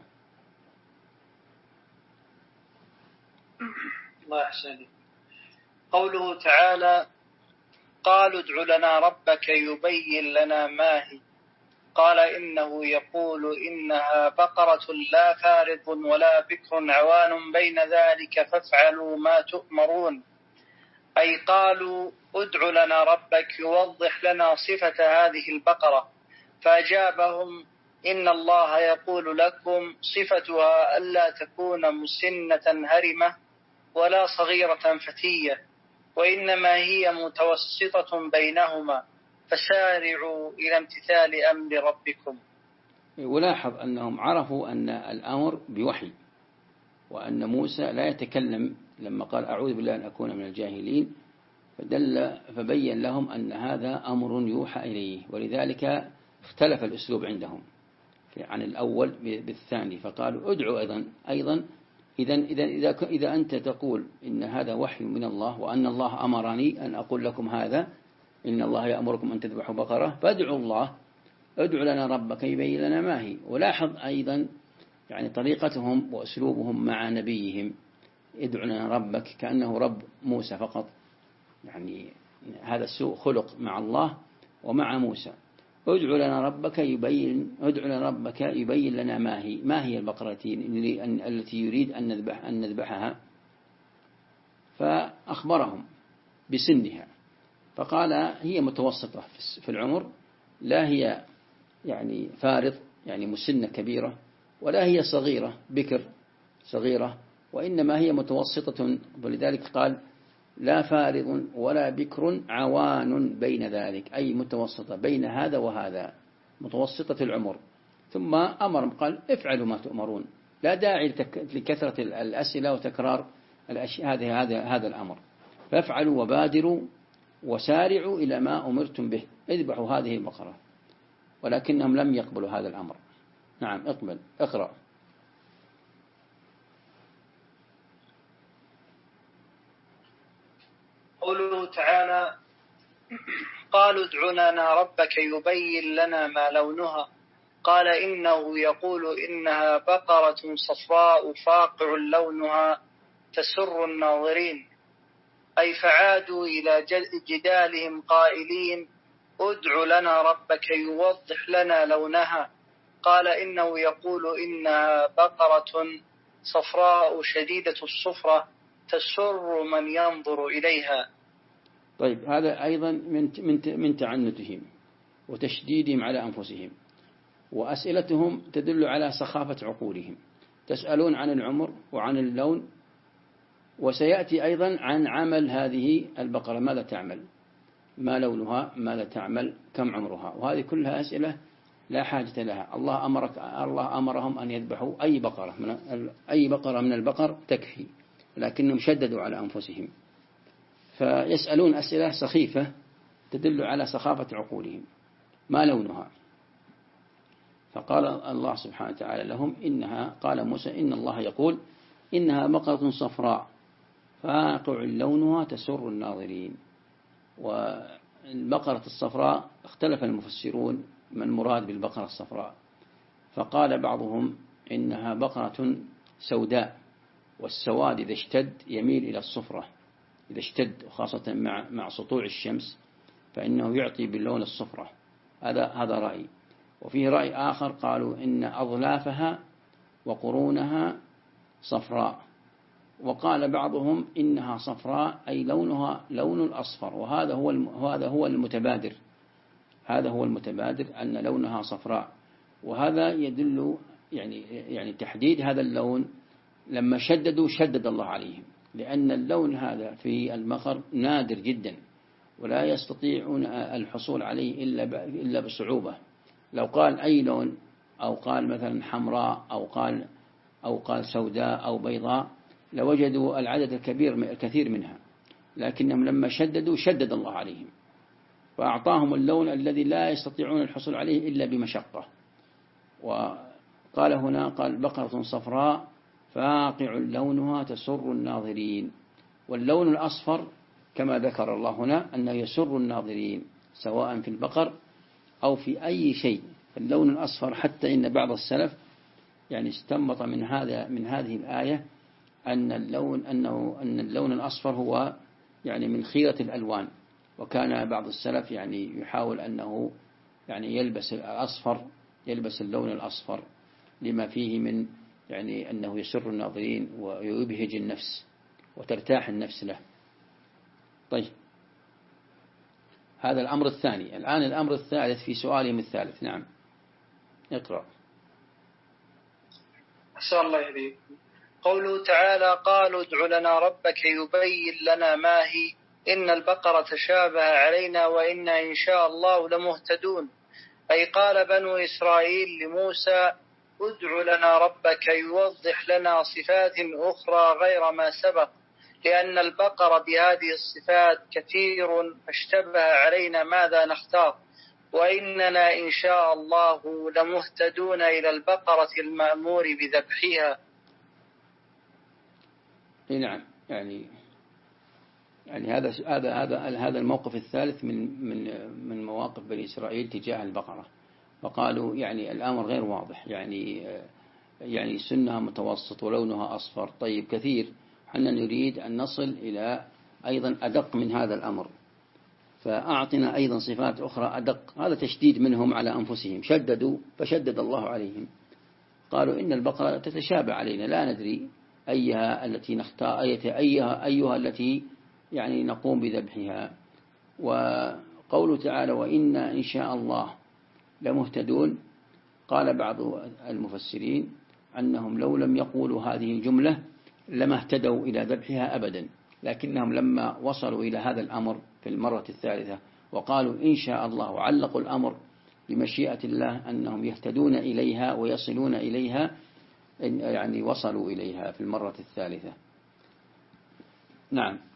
الله يحسن. قوله تعالى قالوا ادع لنا ربك يبين لنا ما هي، قال إنه يقول إنها بقرة لا فارض ولا بكر عوان بين ذلك فافعلوا ما تؤمرون، أي قالوا ادع لنا ربك يوضح لنا صفة هذه البقرة، فأجابهم إن الله يقول لكم صفتها ألا تكون مسنة هرمة ولا صغيرة فتية، وإنما هي متوسطة بينهما، فسارعوا إلى امتثال أمر ربكم. ولاحظ أنهم عرفوا أن الأمر بوحي، وأن موسى لا يتكلم لما قال أعوذ بالله أن أكون من الجاهلين، فبين لهم أن هذا أمر يوحى إليه، ولذلك اختلف الأسلوب عندهم عن الأول بالثاني، فقالوا ادعوا أيضا إذا أنت تقول إن هذا وحي من الله وأن الله أمرني أن أقول لكم هذا، إن الله يأمركم أن تذبحوا بقرة، فادعوا الله، ادعوا لنا ربك يبين لنا ما هي. ولاحظ أيضا يعني طريقتهم وأسلوبهم مع نبيهم، ادعوا لنا ربك كأنه رب موسى فقط، يعني هذا سوء خلق مع الله ومع موسى. ادعوا لنا ربك يبين لنا ما هي البقرتين التي يريد أن نذبحها، فأخبرهم بسنها، فقال هي متوسطة في العمر، لا هي يعني فارض يعني مسنة كبيرة، ولا هي صغيرة بكر صغيرة، وإنما هي متوسطة، ولذلك قال لا فارض ولا بكر عوان بين ذلك، أي متوسطة بين هذا وهذا، متوسطة العمر. ثم أمر قال افعلوا ما تؤمرون، لا داعي لكثرة الأسئلة وتكرار هذا الأمر، فافعلوا وبادروا وسارعوا إلى ما أمرتم به، اذبحوا هذه البقرة، ولكنهم لم يقبلوا هذا الأمر. نعم اقرأ. قوله تعالى قالوا ادع لنا ربك يبين لنا ما لونها، قال إنه يقول إنها بقرة صفراء فاقع لونها تسر الناظرين، أي فعادوا إلى جدالهم قائلين ادع لنا ربك يوضح لنا لونها قال إنه يقول إنها بقرة صفراء شديدة الصفرة تسر من ينظر إليها. طيب هذا أيضا من تعنتهم وتشديدهم على أنفسهم، وأسئلتهم تدل على سخافة عقولهم. تسألون عن العمر وعن اللون، وسيأتي أيضا عن عمل هذه البقرة، ماذا تعمل، ما لونها، ماذا تعمل، كم عمرها، وهذه كلها أسئلة لا حاجة لها. الله أمرهم أن يذبحوا أي بقرة من البقر تكفي، لكنهم شددوا على أنفسهم، فيسألون أسئلة سخيفة تدل على سخافة عقولهم. ما لونها؟ فقال الله سبحانه وتعالى لهم قال موسى إن الله يقول إنها بقرة صفراء فاقع لونها تسر الناظرين. والبقرة الصفراء اختلف المفسرون من مراد بالبقرة الصفراء، فقال بعضهم إنها بقرة سوداء، والسواد إذا اشتد يميل إلى الصفرة، إذا اشتد خاصة مع سطوع الشمس فإنه يعطي باللون الصفرة. هذا رأي. وفيه رأي آخر قالوا إن أظلافها وقرونها صفراء، وقال بعضهم إنها صفراء أي لونها لون الأصفر، وهذا هو المتبادر، هذا هو المتبادر أن لونها صفراء. وهذا يدل يعني تحديد هذا اللون لما شدد الله عليهم، لأن اللون هذا في البقر نادر جدا ولا يستطيعون الحصول عليه إلا بصعوبة. لو قال أي لون أو قال مثلا حمراء أو قال سوداء أو بيضاء لوجدوا العدد الكثير منها، لكنهم لما شدد الله عليهم فأعطاهم اللون الذي لا يستطيعون الحصول عليه إلا بمشقة. وقال هنا قال بقرة صفراء فاقع لونها تسر الناظرين. واللون الأصفر كما ذكر الله هنا أنه يسر الناظرين سواء في البقر أو في أي شيء. اللون الأصفر حتى إن بعض السلف استنبط من هذه الآية أن اللون الأصفر هو من خيرة الألوان، وكان بعض السلف يحاول أنه يلبس اللون الأصفر لما فيه من أنه يسر الناظرين ويبهج النفس وترتاح النفس له. طيب هذا الأمر الثاني. الآن الأمر الثالث في سؤالهم الثالث. نعم اقرأ. أحسن الله إليك. قوله تعالى قالوا ادع لنا ربك يبين لنا ما هي إن البقرة تشابه علينا وإنا إن شاء الله لمهتدون. أي قال بنو إسرائيل لموسى ادع لنا ربك يوضح لنا صفات أخرى غير ما سبق، لأن البقر بهذه الصفات كثير فاشتبه علينا ماذا نختار، وإننا إن شاء الله لمهتدون إلى البقرة المأمور بذبحها. نعم هذا الموقف الثالث من مواقف بني إسرائيل تجاه البقرة. فقالوا الأمر غير واضح، سنها متوسط ولونها أصفر. طيب كثير، حنا نريد أن نصل إلى أيضا أدق من هذا الأمر، فأعطنا أيضا صفات أخرى أدق. هذا تشديد منهم على أنفسهم، شددوا فشدد الله عليهم. قالوا إن البقرة تتشابه علينا لا ندري أيها التي نختار، أيها التي نقوم بذبحها. وقوله تعالى وإنا إن شاء الله لمهتدون، قال بعض المفسرين أنهم لو لم يقولوا هذه الجملة لما اهتدوا إلى ذبحها أبدا، لكنهم لما وصلوا إلى هذا الأمر في المرة الثالثة وقالوا إن شاء الله وعلقوا الأمر بمشيئة الله أنهم يهتدون إليها ويصلون إليها، وصلوا إليها في المرة الثالثة. نعم.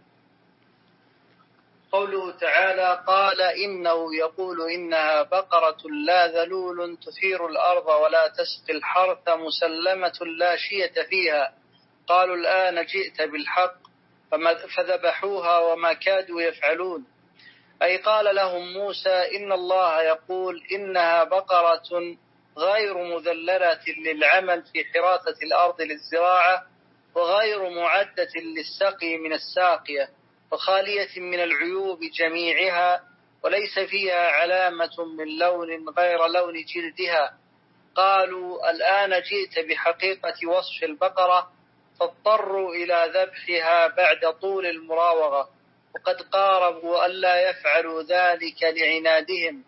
قوله تعالى قال إنه يقول إنها بقرة لا ذلول تثير الأرض ولا تسقي الحرث مسلمة لا شية فيها. قالوا الآن جئت بالحق فذبحوها وما كادوا يفعلون. أي قال لهم موسى إن الله يقول إنها بقرة غير مذللة للعمل في حراثة الأرض للزراعة، وغير معدة للسقي من الساقية، وخالية من العيوب جميعها، وليس فيها علامة من لون غير لون جلدها. قالوا الآن جئت بحقيقة وصف البقرة، فاضطروا إلى ذبحها بعد طول المراوغة، وقد قاربوا ألا يفعلوا ذلك لعنادهم،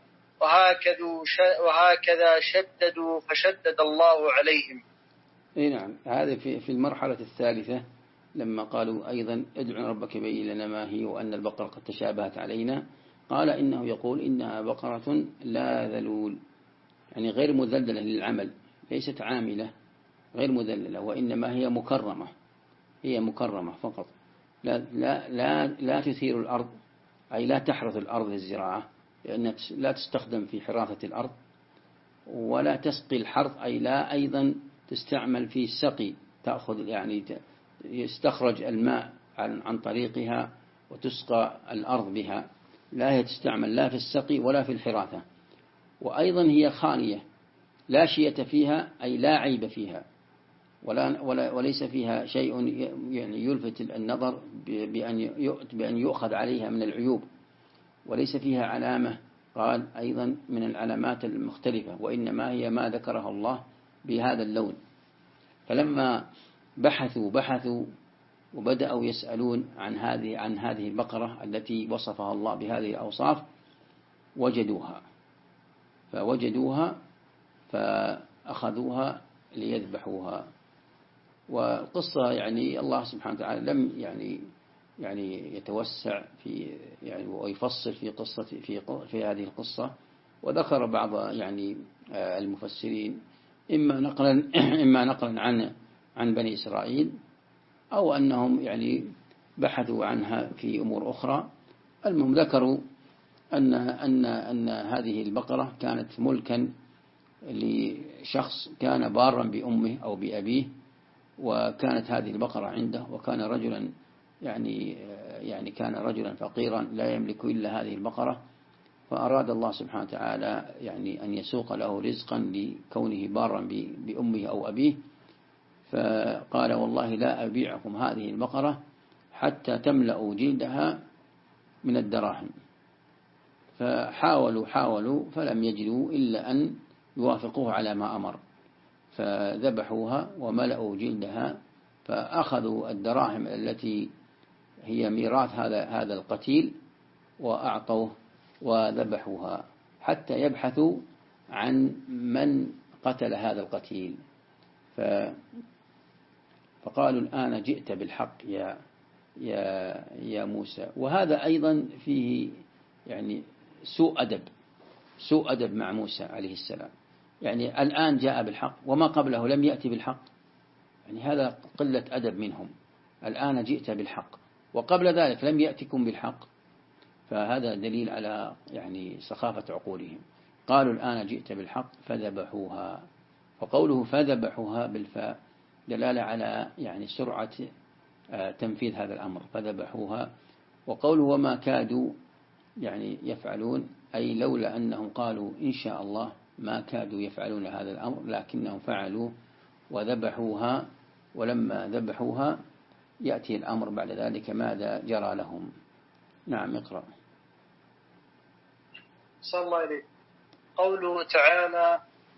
وهكذا شددوا فشدد الله عليهم. نعم، هذا في المرحلة الثالثة لما قالوا أيضا ادع ربك بين لنا ما هي وأن البقرة قد تشابهت علينا، قال إنه يقول إنها بقرة لا ذلول، يعني غير مذللة للعمل، ليست عاملة، غير مذللة، وإنما هي مكرمة، هي مكرمة فقط، لا تثير الأرض، أي لا تحرث الأرض للزراعة، لأنها لا تستخدم في حراثة الأرض، ولا تسقي الحرث، أي لا أيضا تستعمل في السقي، تأخذ يعني يستخرج الماء عن طريقها وتسقى الأرض بها، لا هي تستعمل لا في السقي ولا في الحراثة. وأيضا هي خالية لا شية فيها، أي لا عيب فيها، وليس فيها شيء يعني يلفت النظر بأن يؤخذ عليها من العيوب، وليس فيها علامة قال أيضا من العلامات المختلفة، وإنما هي ما ذكرها الله بهذا اللون. فلما بحثوا وبدأوا يسألون عن هذه البقرة التي وصفها الله بهذه الأوصاف، فوجدوها فأخذوها ليذبحوها. والقصة يعني الله سبحانه وتعالى لم يعني يتوسع في يعني ويفصل في هذه القصة، وذكر بعض يعني المفسرين إما نقلا عن بني إسرائيل، أو أنهم يعني بحثوا عنها في أمور أخرى. المهم ذكروا أن هذه البقرة كانت ملكا لشخص كان بارا بأمه أو بأبيه، وكانت هذه البقرة عنده، وكان رجلا يعني كان رجلا فقيرا لا يملك إلا هذه البقرة، فأراد الله سبحانه وتعالى يعني أن يسوق له رزقا لكونه بارا بأمه أو أبيه، فقال والله لا أبيعكم هذه البقرة حتى جلدها من الدراهم. فحاولوا فلم يجدوا إلا أن يوافقوه على ما أمر، فذبحوها وملأوا جلدها، فأخذوا الدراهم التي هي ميراث هذا القتيل وأعطوه وذبحوها حتى يبحثوا عن من قتل هذا القتيل. فقالوا الآن جئت بالحق يا موسى. وهذا أيضا فيه يعني سوء أدب مع موسى عليه السلام، يعني الآن جاء بالحق وما قبله لم يأتي بالحق، يعني هذا قلة أدب منهم. الآن جئت بالحق وقبل ذلك لم يأتكم بالحق، فهذا دليل على يعني سخافة عقولهم. قالوا الآن جئت بالحق فذبحوها، وقوله فذبحوها بالفاء دلالة على يعني سرعة تنفيذ هذا الأمر، فذبحوها. وقوله وما كادوا يعني يفعلون، أي لولا أنهم قالوا إن شاء الله ما كادوا يفعلون هذا الأمر، لكنهم فعلوا وذبحوها. ولما ذبحوها يأتي الأمر بعد ذلك ماذا جرى لهم. نعم اقرأ. صلى الله عليه. قوله تعالى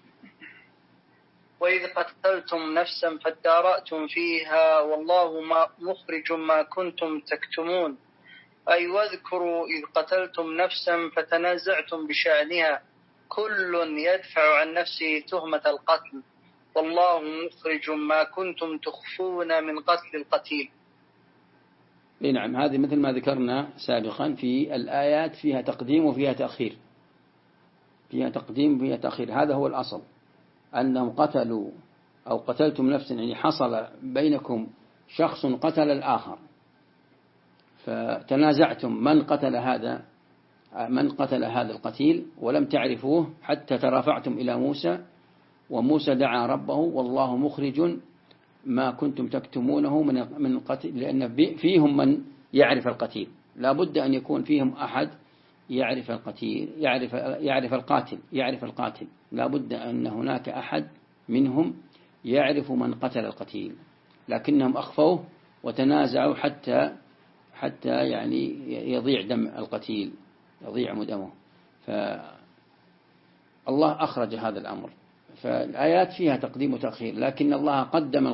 وإذ قتلتم نفسا فادارأتم فيها والله مخرج ما كنتم تكتمون، أي واذكروا إذ قتلتم نفسا فتنازعتم بشأنها، كل يدفع عن نفسه تهمة القتل والله مخرج ما كنتم تخفون من قتل القتيل. نعم، هذه مثل ما ذكرنا سابقا في الآيات فيها تقديم وفيها تأخير، فيها تقديم وفيها تأخير. هذا هو الأصل، أنهم قتلوا أو قتلتم نفسا، يعني حصل بينكم شخص قتل الآخر، فتنازعتم من قتل هذا القتيل ولم تعرفوه حتى ترافعتم إلى موسى، وموسى دعا ربه والله مخرج ما كنتم تكتمونه من قتل، لأن فيهم من يعرف القتيل، لا بد أن يكون فيهم أحد يعرف القتيل، يعرف القاتل، لا بد أن هناك أحد منهم يعرف من قتل القتيل، لكنهم أخفوه وتنازعوا حتى يعني يضيع دم القتيل يضيع دمه. فالله أخرج هذا الأمر. فالآيات فيها تقديم وتأخير، لكن الله قدم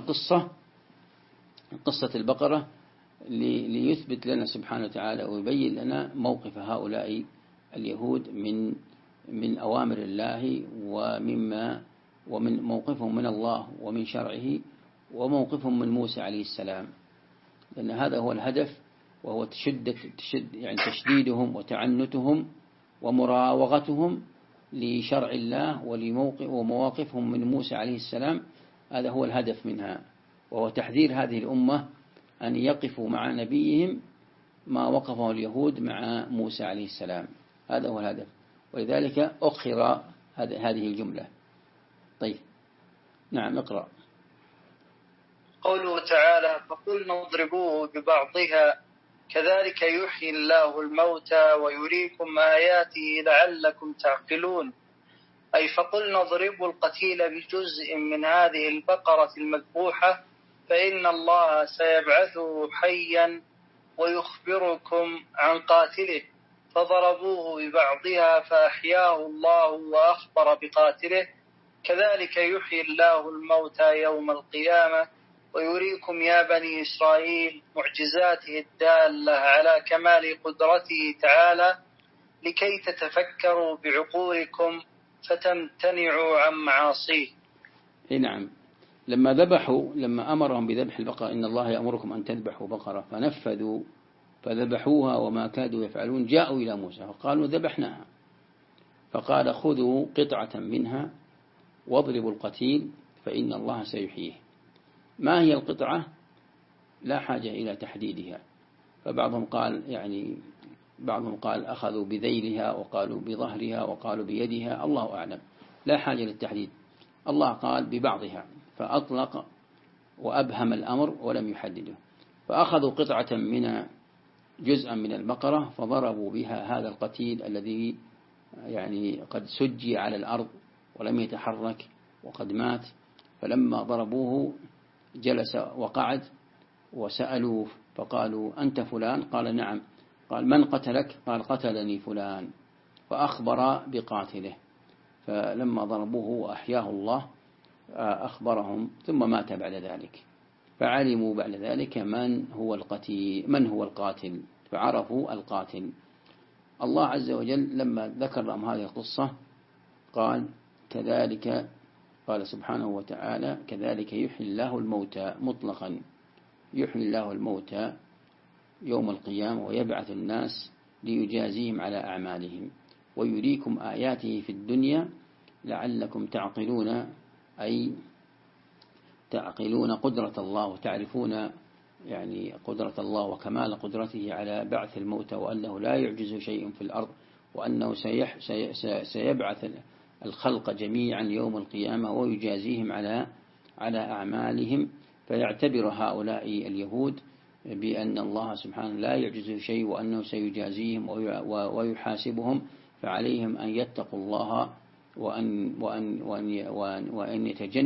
قصة البقرة ليثبت لنا سبحانه وتعالى ويبين لنا موقف هؤلاء اليهود من أوامر الله ومن موقفهم من الله ومن شرعه، وموقفهم من موسى عليه السلام، لأن هذا هو الهدف، وهو يعني تشديدهم وتعنتهم ومراوغتهم لشرع الله ومواقفهم من موسى عليه السلام. هذا هو الهدف منها، وهو تحذير هذه الأمة أن يقفوا مع نبيهم ما وقفه اليهود مع موسى عليه السلام. هذا هو الهدف، ولذلك أخر هذه الجملة. طيب نعم، اقرأ. قوله تعالى: فقلنا اضربوه ببعضها كذلك يحيي الله الموتى ويريكم آياته لعلكم تعقلون. أي فقلنا اضربوا القتيل بجزء من هذه البقرة المذبوحة فإن الله سيبعثه حيا ويخبركم عن قاتله، فضربوه ببعضها فأحياه الله وأخبر بقاتله، كذلك يحيي الله الموتى يوم القيامة ويريكم يا بني إسرائيل معجزاته الدالة على كمال قدرته تعالى لكي تتفكروا بعقولكم فتمتنعوا عن معاصيه. نعم، لما أمرهم بذبح البقرة: إن الله يأمركم أن تذبحوا بقرة، فنفذوا فذبحوها وما كادوا يفعلون. جاءوا إلى موسى فقالوا: ذبحناها. فقال: خذوا قطعة منها واضربوا القتيل فإن الله سيحييه. ما هي القطعة؟ لا حاجة إلى تحديدها. فبعضهم قال أخذوا بذيلها، وقالوا بظهرها، وقالوا بيدها، الله أعلم، لا حاجة للتحديد. الله قال ببعضها، فأطلق وأبهم الأمر ولم يحدده. فأخذوا قطعة جزءا من البقرة فضربوا بها هذا القتيل الذي قد سجي على الأرض ولم يتحرك وقد مات. فلما ضربوه جلس وقعد، وسألوه فقالوا: أنت فلان؟ قال: نعم. قال: من قتلك؟ قال: قتلني فلان. فأخبر بقاتله. فلما ضربوه وأحياه الله أخبرهم، ثم مات بعد ذلك. فعلموا بعد ذلك من هو القاتل، فعرفوا القاتل. الله عز وجل لما ذكر لهم هذه القصة قال سبحانه وتعالى: كذلك يحيي الله الموتى. مطلقا يحيي الله الموتى يوم القيامة ويبعث الناس ليجازيهم على أعمالهم ويريكم آياته في الدنيا لعلكم تعقلون، أي تعقلون قدرة الله وتعرفون قدرة الله وكمال قدرته على بعث الموتى، وأنه لا يعجز شيء في الأرض، وأنه سيبعث الخلق جميعا يوم القيامة ويجازيهم على أعمالهم. فيعتبر هؤلاء اليهود بأن الله سبحانه ما يعجزه شيء وأنه سيجازيهم ويحاسبهم، فعليهم أن يتقوا الله وأن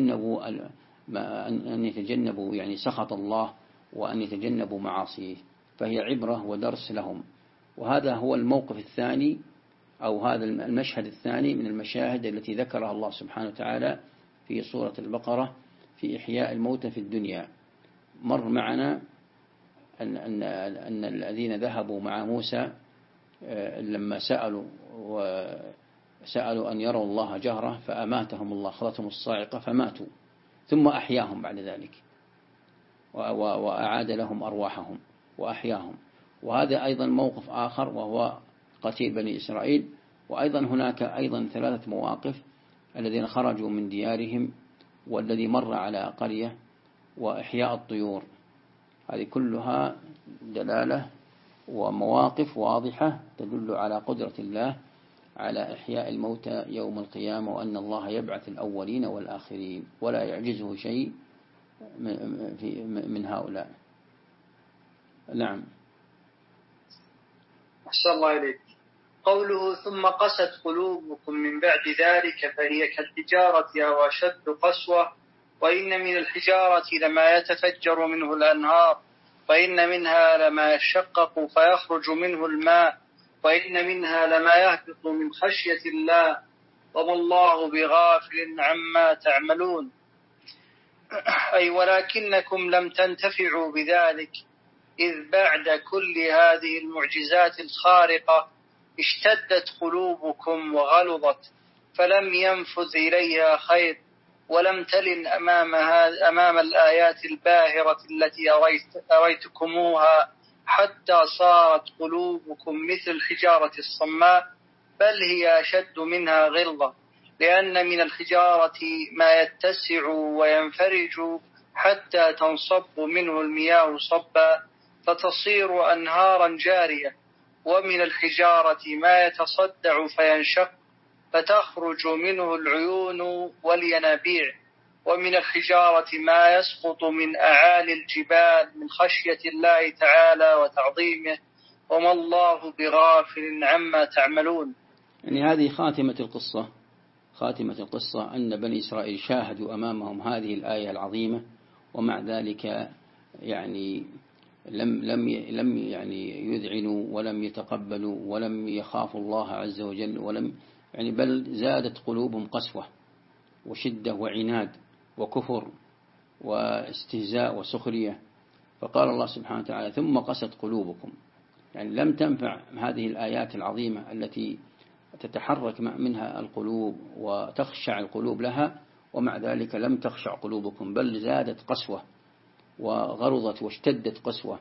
يتجنبوا سخط الله، وأن يتجنبوا معاصيه. فهي عبرة ودرس لهم. وهذا هو الموقف الثاني، أو هذا المشهد الثاني من المشاهد التي ذكرها الله سبحانه وتعالى في سورة البقرة في إحياء الموتى في الدنيا. مر معنا أن الذين ذهبوا مع موسى لما سألوا أن يروا الله جهرة فأماتهم الله، أخذتهم الصاعقة فماتوا، ثم أحياهم بعد ذلك وأعاد لهم أرواحهم وأحياهم. وهذا أيضا موقف آخر وهو قتيل بني إسرائيل. وأيضا هناك أيضا 3 مواقف: الذين خرجوا من ديارهم، والذي مر على قرية، وإحياء الطيور. هذه كلها دلالة ومواقف واضحة تدل على قدرة الله على إحياء الموتى يوم القيامة، وأن الله يبعث الأولين والآخرين ولا يعجزه شيء من هؤلاء. نعم. أحسن الله إليك. قوله: ثم قست قلوبكم من بعد ذلك فهي كالحجارة أو أشد قسوة، وإن من الحجارة لما يتفجر منه الأنهار، وإن منها لما يشقق فيخرج منه الماء، وإن منها لما يهبط من خشية الله وما الله بغافل عما تعملون. أي ولكنكم لم تنتفعوا بذلك، إذ بعد كل هذه المعجزات الخارقة اشتدت قلوبكم وغلظت، فلم ينفذ إليها خير، ولم تلن أمام الآيات الباهرة التي أريتكموها، حتى صارت قلوبكم مثل الحجارة الصماء، بل هي أشد منها غلظة، لأن من الحجارة ما يتسع وينفرج حتى تنصب منه المياه صبا فتصير أنهارا جارية، ومن الحجارة ما يتصدع فينشق فتخرج منه العيون والينابيع، ومن الحجارة ما يسقط من أعالي الجبال من خشية الله تعالى وتعظيمه، وما الله بغافل عما تعملون. يعني هذه خاتمة القصة أن بني إسرائيل شاهدوا أمامهم هذه الآية العظيمة، ومع ذلك يعني لم يعني يذعنوا ولم يتقبلوا ولم يخافوا الله عز وجل، يعني بل زادت قلوبهم قسوة وشدة وعناد وكفر واستهزاء وسخرية. فقال الله سبحانه وتعالى: ثم قست قلوبكم. يعني لم تنفع هذه الآيات العظيمة التي تتحرك منها القلوب وتخشع القلوب لها، ومع ذلك لم تخشع قلوبكم، بل زادت قسوة وغرضت واشتدت قسوة.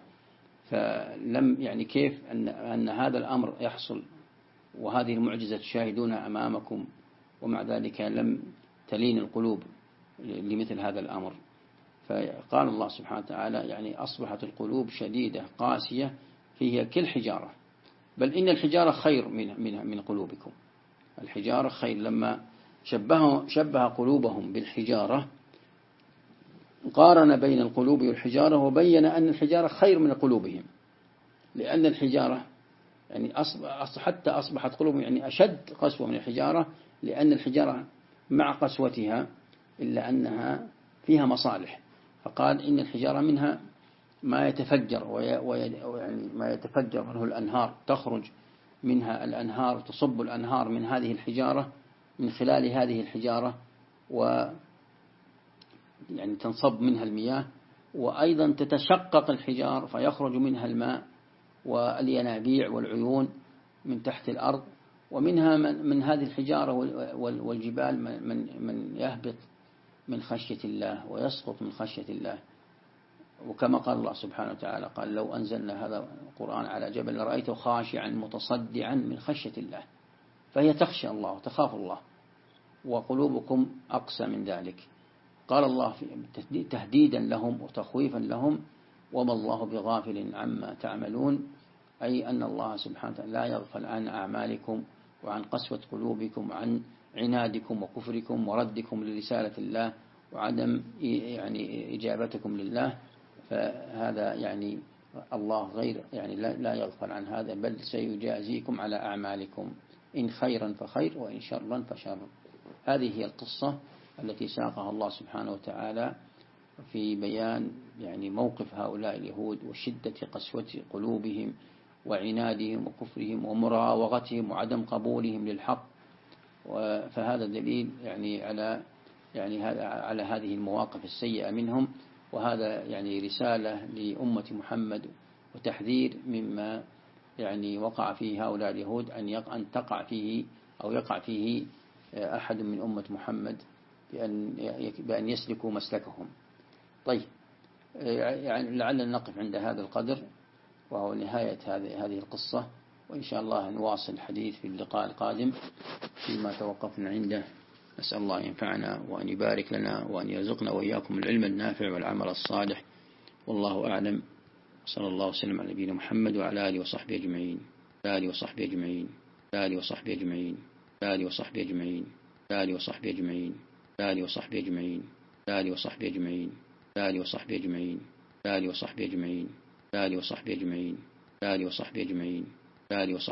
فلم يعني كيف أن هذا الأمر يحصل وهذه المعجزة تشاهدونها أمامكم، ومع ذلك لم تلين القلوب لمثل هذا الأمر. فقال الله سبحانه وتعالى: يعني أصبحت القلوب شديدة قاسية هي كالحجارة، بل إن الحجارة خير من قلوبكم. الحجارة خير. لما شبه قلوبهم بالحجارة قارن بين القلوب والحجارة، وبين أن الحجارة خير من قلوبهم، لأن الحجارة يعني حتى أصبحت قلوبهم يعني أشد قسوة من الحجارة، لأن الحجارة مع قسوتها إلا أنها فيها مصالح. فقال إن الحجارة منها ما يتفجر ويعني ما يتفجر منه الأنهار، تخرج منها الأنهار، تصب الأنهار من هذه الحجارة، من خلال هذه الحجارة، يعني تنصب منها المياه، وأيضا تتشقق الحجار فيخرج منها الماء والينابيع والعيون من تحت الأرض. ومنها من هذه الحجارة والجبال من يهبط من خشية الله ويسقط من خشية الله. وكما قال الله سبحانه وتعالى: قال: لو أنزلنا هذا القرآن على جبل لرأيته خاشعا متصدعا من خشية الله. فهي تخشى الله وتخاف الله، وقلوبكم أقسى من ذلك. قال الله تهديدا لهم وتخويفا لهم: وما الله بغافل عما تعملون، أي أن الله سبحانه وتعالى لا يغفل عن أعمالكم وعن قسوة قلوبكم وعن عنادكم وكفركم وردكم لرسالة الله وعدم يعني إجابتكم لله. فهذا يعني الله غير يعني لا يغفل عن هذا، بل سيجازيكم على أعمالكم، إن خيرا فخير وإن شرا فشر. هذه هي القصة التي ساقها الله سبحانه وتعالى في بيان يعني موقف هؤلاء اليهود وشدة قسوة قلوبهم وعنادهم وكفرهم ومراوغتهم وعدم قبولهم للحق. فهذا دليل يعني على هذه المواقف السيئة منهم، وهذا يعني رسالة لأمة محمد وتحذير مما يعني وقع فيه هؤلاء اليهود أن تقع فيه أو يقع فيه أحد من أمة محمد بأن يسلكوا مسلكهم. طيب، يعني لعلنا نقف عند هذا القدر، وهو نهاية هذه القصة، وإن شاء الله نواصل الحديث في اللقاء القادم فيما توقفنا عنده. نسأل الله ينفعنا وأن يبارك لنا وأن يرزقنا وإياكم العلم النافع والعمل الصالح، والله أعلم. صلى الله وسلم على نبينا محمد وعلى آله وصحبه أجمعين، آله وصحبه أجمعين، آله وصحبه أجمعين، آله وصحبه أجمعين، آله وصحبه أجمعين، آله وصحبه أجمعين، آله وصحبه أجمعين، آله وصحبه أجمعين، آله وصحبه أجمعين، آله وصحبه أجمعين، آله وصحبه أجمعين، آله وصحبه